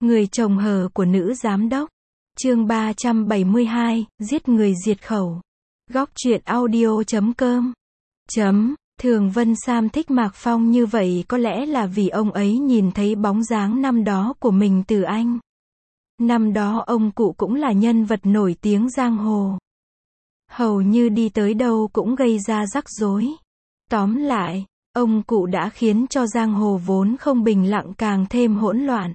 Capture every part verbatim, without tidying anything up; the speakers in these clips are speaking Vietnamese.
Người chồng hờ của nữ giám đốc. Chương ba trăm bảy mươi hai, giết người diệt khẩu. Góc truyện audio chấm com. Chấm, Thường Vân Sam thích Mạc Phong như vậy có lẽ là vì ông ấy nhìn thấy bóng dáng năm đó của mình từ anh. Năm đó ông cụ cũng là nhân vật nổi tiếng giang hồ. Hầu như đi tới đâu cũng gây ra rắc rối. Tóm lại, ông cụ đã khiến cho giang hồ vốn không bình lặng càng thêm hỗn loạn.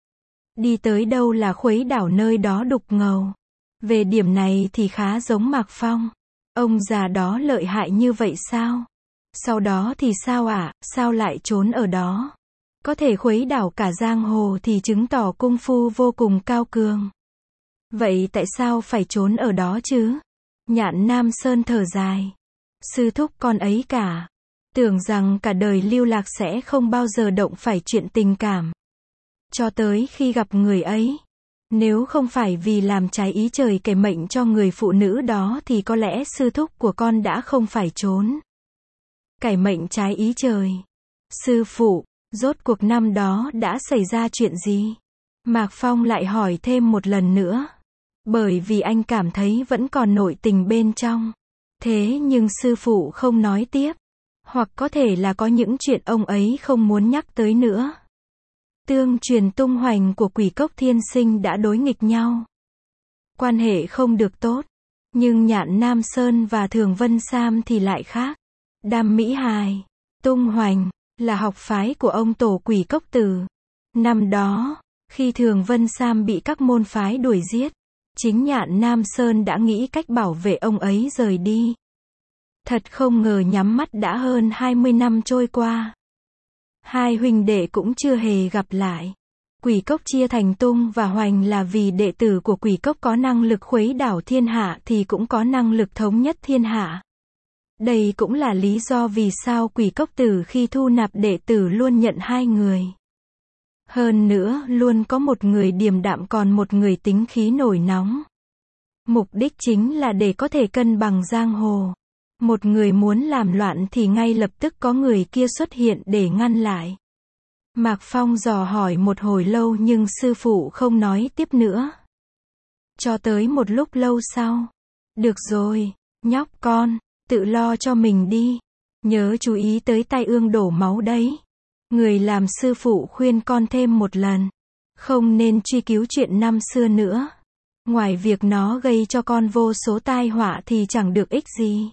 Đi tới đâu là khuấy đảo nơi đó đục ngầu. Về điểm này thì khá giống Mạc Phong. Ông già đó lợi hại như vậy sao? Sau đó thì sao ạ, à? Sao lại trốn ở đó? Có thể khuấy đảo cả giang hồ thì chứng tỏ công phu vô cùng cao cường. Vậy tại sao phải trốn ở đó chứ? Nhạn Nam Sơn thở dài. Sư thúc con ấy cả. Tưởng rằng cả đời lưu lạc sẽ không bao giờ động phải chuyện tình cảm. Cho tới khi gặp người ấy. Nếu không phải vì làm trái ý trời kể mệnh cho người phụ nữ đó thì có lẽ sư thúc của con đã không phải trốn. Cải mệnh trái ý trời. Sư phụ, rốt cuộc năm đó đã xảy ra chuyện gì? Mạc Phong lại hỏi thêm một lần nữa. Bởi vì anh cảm thấy vẫn còn nội tình bên trong. Thế nhưng sư phụ không nói tiếp. Hoặc có thể là có những chuyện ông ấy không muốn nhắc tới nữa. Tương truyền tung hoành của Quỷ Cốc Thiên Sinh đã đối nghịch nhau. Quan hệ không được tốt. Nhưng Nhạn Nam Sơn và Thường Vân Sam thì lại khác. Đam Mỹ Hài, tung hoành, là học phái của ông tổ Quỷ Cốc Tử. Năm đó, khi Thường Vân Sam bị các môn phái đuổi giết, chính Nhạn Nam Sơn đã nghĩ cách bảo vệ ông ấy rời đi. Thật không ngờ nhắm mắt đã hơn hai mươi năm trôi qua. Hai huynh đệ cũng chưa hề gặp lại. Quỷ Cốc chia thành tung và hoành là vì đệ tử của Quỷ Cốc có năng lực khuấy đảo thiên hạ thì cũng có năng lực thống nhất thiên hạ. Đây cũng là lý do vì sao Quỷ Cốc Tử khi thu nạp đệ tử luôn nhận hai người. Hơn nữa, luôn có một người điềm đạm còn một người tính khí nổi nóng. Mục đích chính là để có thể cân bằng giang hồ. Một người muốn làm loạn thì ngay lập tức có người kia xuất hiện để ngăn lại. Mạc Phong dò hỏi một hồi lâu nhưng sư phụ không nói tiếp nữa. Cho tới một lúc lâu sau. Được rồi, nhóc con, tự lo cho mình đi. Nhớ chú ý tới tai ương đổ máu đấy. Người làm sư phụ khuyên con thêm một lần. Không nên truy cứu chuyện năm xưa nữa. Ngoài việc nó gây cho con vô số tai họa thì chẳng được ích gì.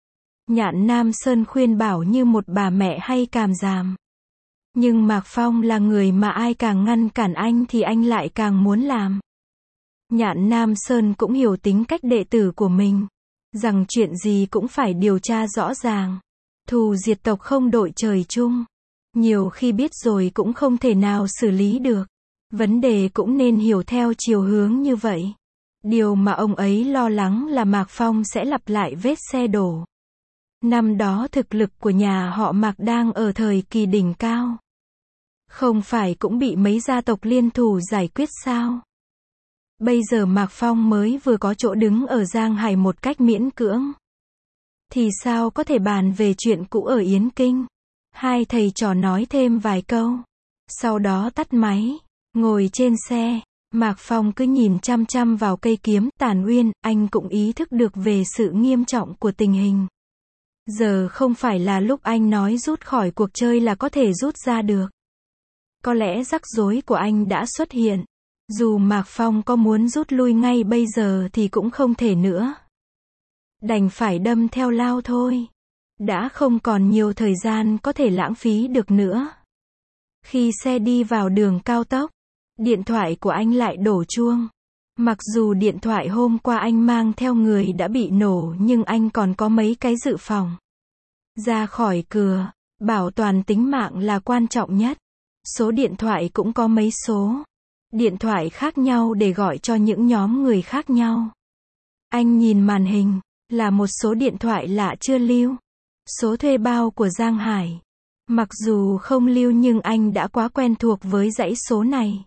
Nhạn Nam Sơn khuyên bảo như một bà mẹ hay càm ràm. Nhưng Mạc Phong là người mà ai càng ngăn cản anh thì anh lại càng muốn làm. Nhạn Nam Sơn cũng hiểu tính cách đệ tử của mình. Rằng chuyện gì cũng phải điều tra rõ ràng. Thù diệt tộc không đội trời chung. Nhiều khi biết rồi cũng không thể nào xử lý được. Vấn đề cũng nên hiểu theo chiều hướng như vậy. Điều mà ông ấy lo lắng là Mạc Phong sẽ lặp lại vết xe đổ. Năm đó thực lực của nhà họ Mạc đang ở thời kỳ đỉnh cao. Không phải cũng bị mấy gia tộc liên thủ giải quyết sao? Bây giờ Mạc Phong mới vừa có chỗ đứng ở Giang Hải một cách miễn cưỡng. Thì sao có thể bàn về chuyện cũ ở Yến Kinh? Hai thầy trò nói thêm vài câu. Sau đó tắt máy. Ngồi trên xe. Mạc Phong cứ nhìn chăm chăm vào cây kiếm Tàn Uyên. Anh cũng ý thức được về sự nghiêm trọng của tình hình. Giờ không phải là lúc anh nói rút khỏi cuộc chơi là có thể rút ra được. Có lẽ rắc rối của anh đã xuất hiện. Dù Mạc Phong có muốn rút lui ngay bây giờ thì cũng không thể nữa. Đành phải đâm theo lao thôi. Đã không còn nhiều thời gian có thể lãng phí được nữa. Khi xe đi vào đường cao tốc, điện thoại của anh lại đổ chuông. Mặc dù điện thoại hôm qua anh mang theo người đã bị nổ nhưng anh còn có mấy cái dự phòng. Ra khỏi cửa, bảo toàn tính mạng là quan trọng nhất. Số điện thoại cũng có mấy số. Điện thoại khác nhau để gọi cho những nhóm người khác nhau. Anh nhìn màn hình, là một số điện thoại lạ chưa lưu. Số thuê bao của Giang Hải. Mặc dù không lưu nhưng anh đã quá quen thuộc với dãy số này.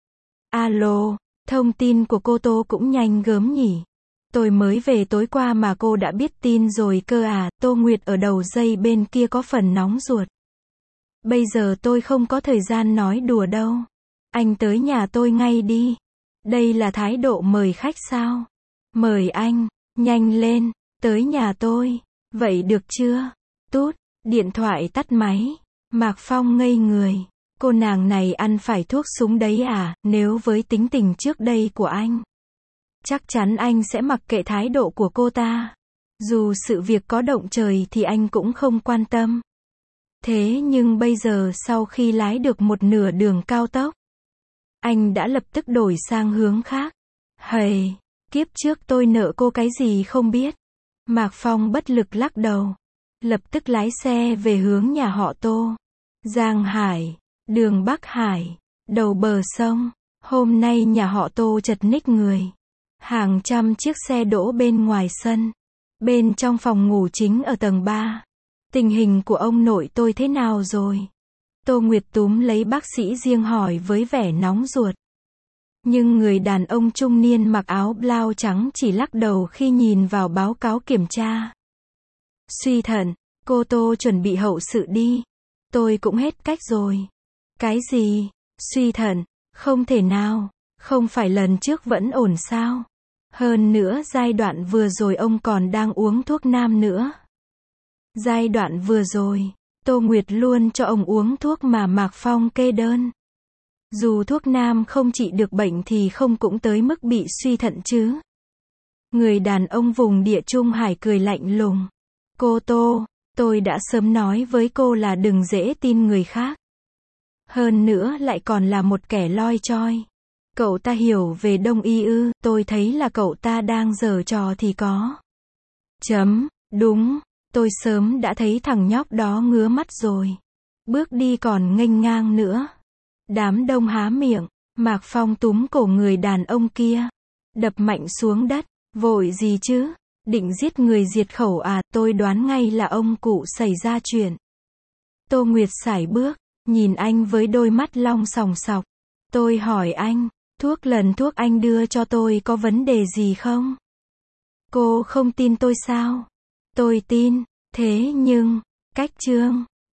Alo, thông tin của cô Tô cũng nhanh gớm nhỉ. Tôi mới về tối qua mà cô đã biết tin rồi cơ à. Tô Nguyệt ở đầu dây bên kia có phần nóng ruột. Bây giờ tôi không có thời gian nói đùa đâu. Anh tới nhà tôi ngay đi. Đây là thái độ mời khách sao? Mời anh, nhanh lên, tới nhà tôi. Vậy được chưa? Tút, điện thoại tắt máy. Mạc Phong ngây người. Cô nàng này ăn phải thuốc súng đấy à, nếu với tính tình trước đây của anh. Chắc chắn anh sẽ mặc kệ thái độ của cô ta. Dù sự việc có động trời thì anh cũng không quan tâm. Thế nhưng bây giờ sau khi lái được một nửa đường cao tốc, anh đã lập tức đổi sang hướng khác. Hầy, kiếp trước tôi nợ cô cái gì không biết. Mạc Phong bất lực lắc đầu. Lập tức lái xe về hướng nhà họ Tô. Giang Hải, đường Bắc Hải, đầu bờ sông. Hôm nay nhà họ Tô chật ních người. Hàng trăm chiếc xe đỗ bên ngoài sân. Bên trong phòng ngủ chính ở tầng ba. Tình hình của ông nội tôi thế nào rồi? Tô Nguyệt túm lấy bác sĩ riêng hỏi với vẻ nóng ruột. Nhưng người đàn ông trung niên mặc áo blau trắng chỉ lắc đầu khi nhìn vào báo cáo kiểm tra. Suy thận, cô Tô chuẩn bị hậu sự đi. Tôi cũng hết cách rồi. Cái gì? Suy thận? Không thể nào. Không phải lần trước vẫn ổn sao? Hơn nữa giai đoạn vừa rồi ông còn đang uống thuốc nam nữa. Giai đoạn vừa rồi, Tô Nguyệt luôn cho ông uống thuốc mà Mạc Phong kê đơn. Dù thuốc nam không trị được bệnh thì không cũng tới mức bị suy thận chứ. Người đàn ông vùng địa Trung Hải cười lạnh lùng. Cô Tô, tôi đã sớm nói với cô là đừng dễ tin người khác. Hơn nữa lại còn là một kẻ loi choi. Cậu ta hiểu về đông y ư, tôi thấy là cậu ta đang giở trò thì có. Chấm, đúng, tôi sớm đã thấy thằng nhóc đó ngứa mắt rồi. Bước đi còn nghênh ngang nữa. Đám đông há miệng, Mạc Phong túm cổ người đàn ông kia. Đập mạnh xuống đất, vội gì chứ, định giết người diệt khẩu à, tôi đoán ngay là ông cụ xảy ra chuyện. Tô Nguyệt sải bước, nhìn anh với đôi mắt long sòng sọc. Tôi hỏi anh, thuốc lần thuốc anh đưa cho tôi có vấn đề gì không? Cô không tin tôi sao? Tôi tin, thế nhưng, cách chương